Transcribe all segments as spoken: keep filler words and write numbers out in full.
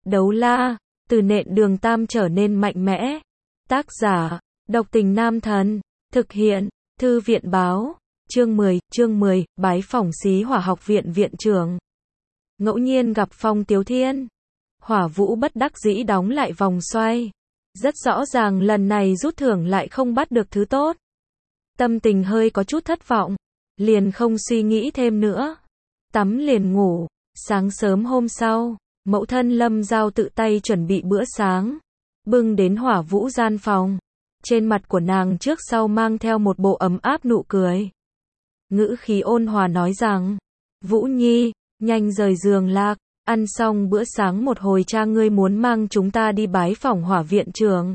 Đấu la, từ nện đường tam trở nên mạnh mẽ. Tác giả, độc tình nam thần. Thực hiện, thư viện báo. Chương mười, chương mười, bái phỏng Xí Hỏa học viện viện trưởng. Ngẫu nhiên gặp Phong Tiếu Thiên. Hỏa Vũ bất đắc dĩ đóng lại vòng xoay. Rất rõ ràng lần này rút thưởng lại không bắt được thứ tốt. Tâm tình hơi có chút thất vọng. Liền không suy nghĩ thêm nữa. Tắm liền ngủ. Sáng sớm hôm sau, mẫu thân Lâm Giao tự tay chuẩn bị bữa sáng. Bưng đến Hỏa Vũ gian phòng. Trên mặt của nàng trước sau mang theo một bộ ấm áp nụ cười. Ngữ khí ôn hòa nói rằng, Vũ Nhi, nhanh rời giường lạc, ăn xong bữa sáng một hồi cha ngươi muốn mang chúng ta đi bái phỏng Hỏa viện trưởng.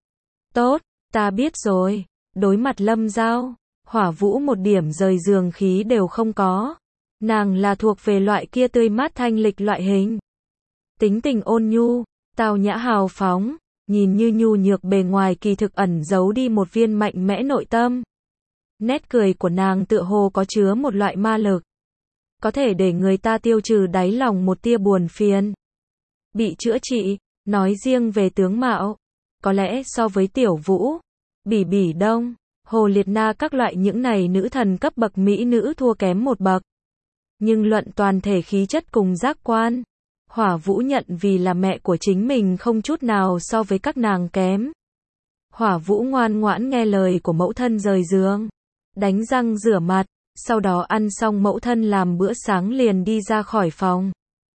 Tốt, ta biết rồi. Đối mặt Lâm Giao, Hỏa Vũ một điểm rời giường khí đều không có. Nàng là thuộc về loại kia tươi mát thanh lịch loại hình. Tính tình ôn nhu, tao nhã hào phóng, nhìn như nhu nhược bề ngoài kỳ thực ẩn giấu đi một viên mạnh mẽ nội tâm. Nét cười của nàng tựa hồ có chứa một loại ma lực. Có thể để người ta tiêu trừ đáy lòng một tia buồn phiền. Bị chữa trị, nói riêng về tướng mạo. Có lẽ so với Tiểu Vũ, Bỉ Bỉ Đông, Hồ Liệt Na các loại những này nữ thần cấp bậc mỹ nữ thua kém một bậc. Nhưng luận toàn thể khí chất cùng giác quan, Hỏa Vũ nhận vì là mẹ của chính mình không chút nào so với các nàng kém. Hỏa Vũ ngoan ngoãn nghe lời của mẫu thân rời giường, đánh răng rửa mặt, sau đó ăn xong mẫu thân làm bữa sáng liền đi ra khỏi phòng.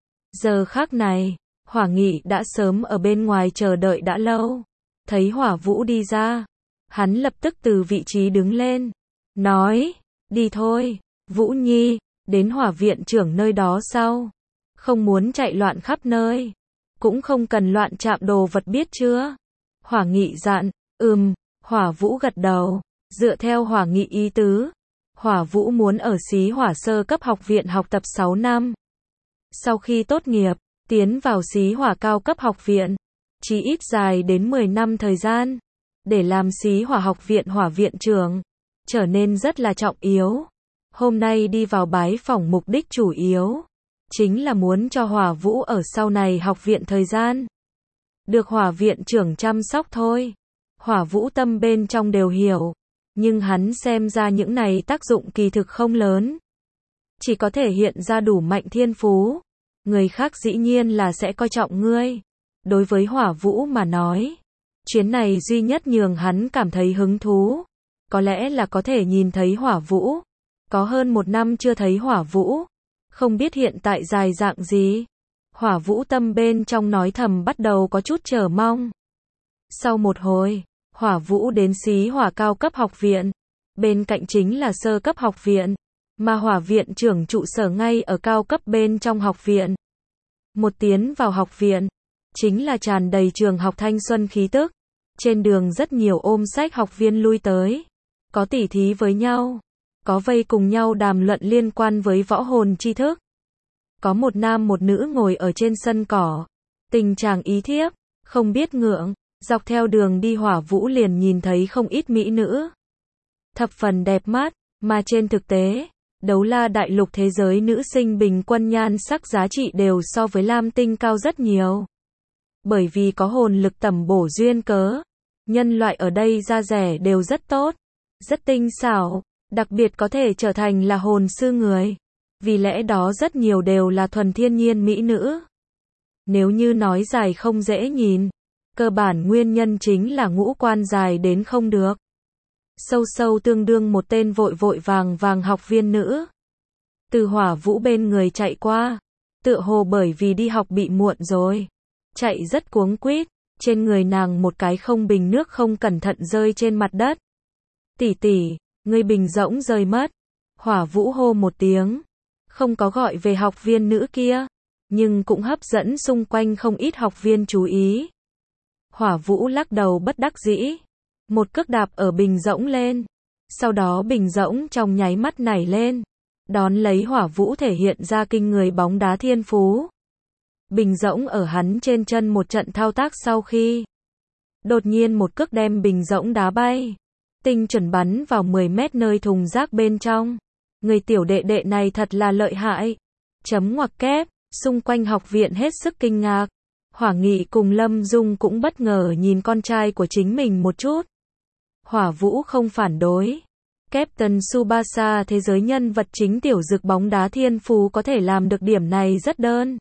Giờ khắc này, Hỏa Nghị đã sớm ở bên ngoài chờ đợi đã lâu. Thấy Hỏa Vũ đi ra, hắn lập tức từ vị trí đứng lên, nói, đi thôi, Vũ Nhi, đến Hỏa viện trưởng nơi đó sau. Không muốn chạy loạn khắp nơi, cũng không cần loạn chạm đồ vật biết chưa? Hỏa Nghị dặn, ừm, Hỏa Vũ gật đầu, dựa theo Hỏa Nghị ý tứ. Hỏa Vũ muốn ở Xí Hỏa sơ cấp học viện học tập sáu năm. Sau khi tốt nghiệp, tiến vào Xí Hỏa cao cấp học viện, chí ít dài đến mười năm thời gian, để làm Xí Hỏa học viện Hỏa viện trưởng, trở nên rất là trọng yếu. Hôm nay đi vào bái phỏng mục đích chủ yếu, chính là muốn cho Hỏa Vũ ở sau này học viện thời gian, được Hỏa viện trưởng chăm sóc thôi. Hỏa Vũ tâm bên trong đều hiểu, nhưng hắn xem ra những này tác dụng kỳ thực không lớn. Chỉ có thể hiện ra đủ mạnh thiên phú. Người khác dĩ nhiên là sẽ coi trọng ngươi. Đối với Hỏa Vũ mà nói, chuyến này duy nhất nhường hắn cảm thấy hứng thú, có lẽ là có thể nhìn thấy Hỏa Vũ. Có hơn một năm chưa thấy Hỏa Vũ, không biết hiện tại dài dạng gì. Hỏa Vũ tâm bên trong nói thầm bắt đầu có chút chờ mong. Sau một hồi, Hỏa Vũ đến Xí Hỏa cao cấp học viện. Bên cạnh chính là sơ cấp học viện, mà Hỏa viện trưởng trụ sở ngay ở cao cấp bên trong học viện. Một tiến vào học viện, chính là tràn đầy trường học thanh xuân khí tức. Trên đường rất nhiều ôm sách học viên lui tới, có tỉ thí với nhau, có vây cùng nhau đàm luận liên quan với võ hồn tri thức. Có một nam một nữ ngồi ở trên sân cỏ, tình trạng ý thiếp, không biết ngượng. Dọc theo đường đi Hỏa Vũ liền nhìn thấy không ít mỹ nữ, thập phần đẹp mắt, mà trên thực tế, đấu la đại lục thế giới nữ sinh bình quân nhan sắc giá trị đều so với lam tinh cao rất nhiều. Bởi vì có hồn lực tẩm bổ duyên cớ, nhân loại ở đây da rẻ đều rất tốt, rất tinh xảo, đặc biệt có thể trở thành là hồn sư người. Vì lẽ đó rất nhiều đều là thuần thiên nhiên mỹ nữ. Nếu như nói dài không dễ nhìn, cơ bản nguyên nhân chính là ngũ quan dài đến không được. Sâu sâu tương đương một tên vội vội vàng vàng học viên nữ. Từ Hỏa Vũ bên người chạy qua, tựa hồ bởi vì đi học bị muộn rồi. Chạy rất cuống quýt, trên người nàng một cái không bình nước không cẩn thận rơi trên mặt đất. Tỷ tỷ, ngươi bình rỗng rơi mất. Hỏa Vũ hô một tiếng, không có gọi về học viên nữ kia, nhưng cũng hấp dẫn xung quanh không ít học viên chú ý. Hỏa Vũ lắc đầu bất đắc dĩ, một cước đạp ở bình rỗng lên, sau đó bình rỗng trong nháy mắt nảy lên, đón lấy Hỏa Vũ thể hiện ra kinh người bóng đá thiên phú. Bình rỗng ở hắn trên chân một trận thao tác sau khi, đột nhiên một cước đem bình rỗng đá bay, tinh chuẩn bắn vào mười mét nơi thùng rác bên trong. Người tiểu đệ đệ này thật là lợi hại. Chấm ngoặc kép, xung quanh học viện hết sức kinh ngạc. Hỏa Nghị cùng Lâm Dung cũng bất ngờ nhìn con trai của chính mình một chút. Hỏa Vũ không phản đối. Captain Tsubasa thế giới nhân vật chính tiểu dực bóng đá thiên phú có thể làm được điểm này rất đơn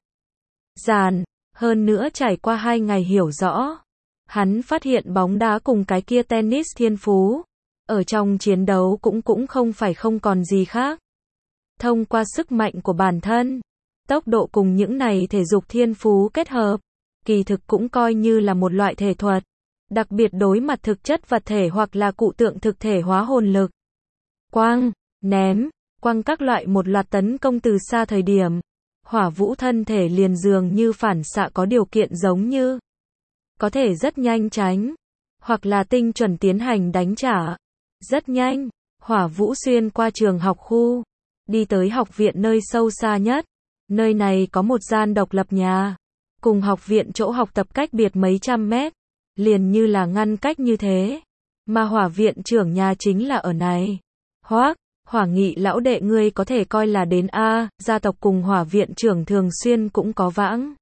giản, hơn nữa trải qua hai ngày hiểu rõ. Hắn phát hiện bóng đá cùng cái kia tennis thiên phú, ở trong chiến đấu cũng cũng không phải không còn gì khác. Thông qua sức mạnh của bản thân, tốc độ cùng những này thể dục thiên phú kết hợp, kỳ thực cũng coi như là một loại thể thuật, đặc biệt đối mặt thực chất vật thể hoặc là cụ tượng thực thể hóa hồn lực. Quang, ném, quăng các loại một loạt tấn công từ xa thời điểm, Hỏa Vũ thân thể liền dường như phản xạ có điều kiện giống như có thể rất nhanh tránh, hoặc là tinh chuẩn tiến hành đánh trả. Rất nhanh, Hỏa Vũ xuyên qua trường học khu, đi tới học viện nơi sâu xa nhất. Nơi này có một gian độc lập nhà, cùng học viện chỗ học tập cách biệt mấy trăm mét, liền như là ngăn cách như thế. Mà hỏa viện trưởng nhà chính là ở này. Hoác, Hỏa Nghị lão đệ ngươi có thể coi là đến A, gia tộc cùng hỏa viện trưởng thường xuyên cũng có vãng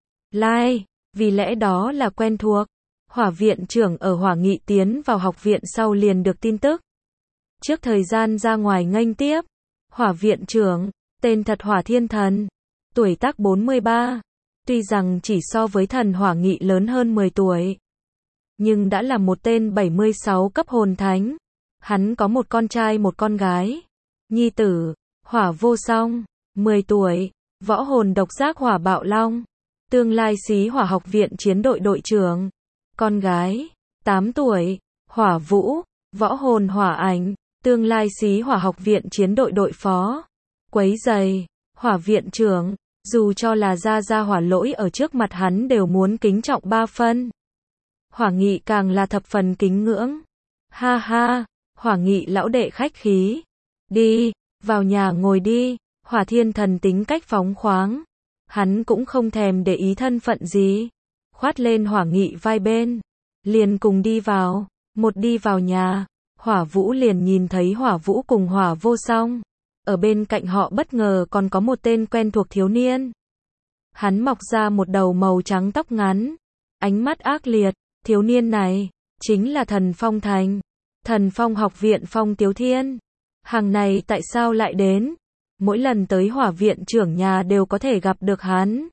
lai, vì lẽ đó là quen thuộc. Hỏa viện trưởng ở Hỏa Nghị tiến vào học viện sau liền được tin tức. Trước thời gian ra ngoài nghênh tiếp, hỏa viện trưởng, tên thật Hỏa Thiên Thần, tuổi tác bốn mươi ba, tuy rằng chỉ so với thần Hỏa Nghị lớn hơn mười tuổi, nhưng đã là một tên bảy mươi sáu cấp hồn thánh. Hắn có một con trai một con gái. Nhi tử, Hỏa Vô Song, mười tuổi, võ hồn độc giác hỏa bạo long, tương lai xí hỏa học viện chiến đội đội trưởng. Con gái, tám tuổi, Hỏa Vũ, võ hồn hỏa ảnh, tương lai xí hỏa học viện chiến đội đội phó. Quấy giày, hỏa viện trưởng, dù cho là gia gia hỏa lỗi ở trước mặt hắn đều muốn kính trọng ba phân. Hỏa Nghị càng là thập phần kính ngưỡng. Ha ha, Hỏa Nghị lão đệ khách khí. Đi, vào nhà ngồi đi. Hỏa Thiên Thần tính cách phóng khoáng. Hắn cũng không thèm để ý thân phận gì. Khoát lên Hỏa Nghị vai bên. Liền cùng đi vào. Một đi vào nhà, Hỏa Vũ liền nhìn thấy Hỏa Vũ cùng Hỏa Vô Song. Ở bên cạnh họ bất ngờ còn có một tên quen thuộc thiếu niên. Hắn mọc ra một đầu màu trắng tóc ngắn. Ánh mắt ác liệt. Thiếu niên này, chính là Thần Phong Thành. Thần Phong học viện Phong Tiếu Thiên. Hàng này tại sao lại đến? Mỗi lần tới hỏa viện trưởng nhà đều có thể gặp được hắn.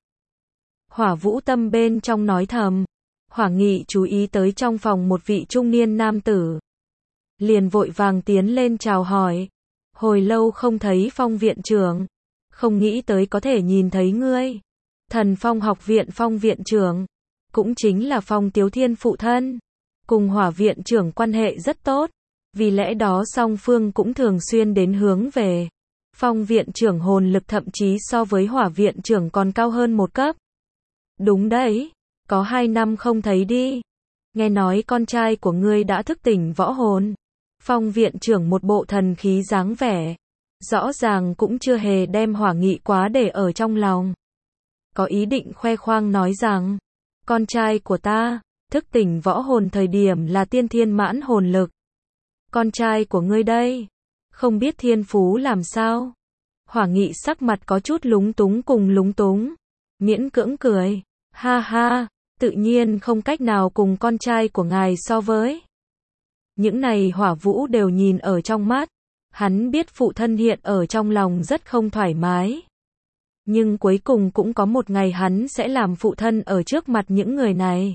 Hỏa Vũ tâm bên trong nói thầm. Hỏa Nghị chú ý tới trong phòng một vị trung niên nam tử. Liền vội vàng tiến lên chào hỏi. Hồi lâu không thấy Phong viện trưởng. Không nghĩ tới có thể nhìn thấy ngươi. Thần Phong học viện Phong viện trưởng. Cũng chính là Phong Tiếu Thiên phụ thân. Cùng hỏa viện trưởng quan hệ rất tốt. Vì lẽ đó song phương cũng thường xuyên đến hướng về. Phong viện trưởng hồn lực thậm chí so với hỏa viện trưởng còn cao hơn một cấp. Đúng đấy. Có hai năm không thấy đi. Nghe nói con trai của ngươi đã thức tỉnh võ hồn. Phong viện trưởng một bộ thần khí dáng vẻ. Rõ ràng cũng chưa hề đem Hỏa Nghị quá để ở trong lòng. Có ý định khoe khoang nói rằng. Con trai của ta, thức tỉnh võ hồn thời điểm là tiên thiên mãn hồn lực. Con trai của ngươi đây, không biết thiên phú làm sao. Hỏa Nghị sắc mặt có chút lúng túng cùng lúng túng. Miễn cưỡng cười. Ha ha, tự nhiên không cách nào cùng con trai của ngài so với. Những này Hỏa Vũ đều nhìn ở trong mắt. Hắn biết phụ thân hiện ở trong lòng rất không thoải mái. Nhưng cuối cùng cũng có một ngày hắn sẽ làm phụ thân ở trước mặt những người này.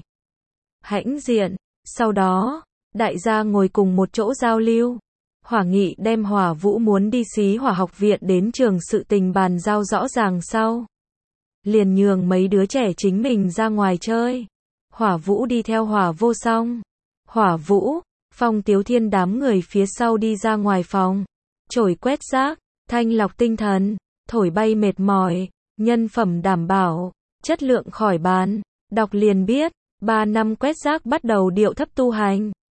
Hãnh diện. Sau đó, đại gia ngồi cùng một chỗ giao lưu. Hỏa Nghị đem Hỏa Vũ muốn đi xí hỏa học viện đến trường sự tình bàn giao rõ ràng sau. Liền nhường mấy đứa trẻ chính mình ra ngoài chơi. Hỏa Vũ đi theo Hỏa Vô Song. Hỏa Vũ, Phong Tiếu Thiên đám người phía sau đi ra ngoài phòng. Chổi quét rác, thanh lọc tinh thần, thổi bay mệt mỏi, nhân phẩm đảm bảo, chất lượng khỏi bàn. Đọc liền biết, ba năm quét rác bắt đầu điệu thấp tu hành.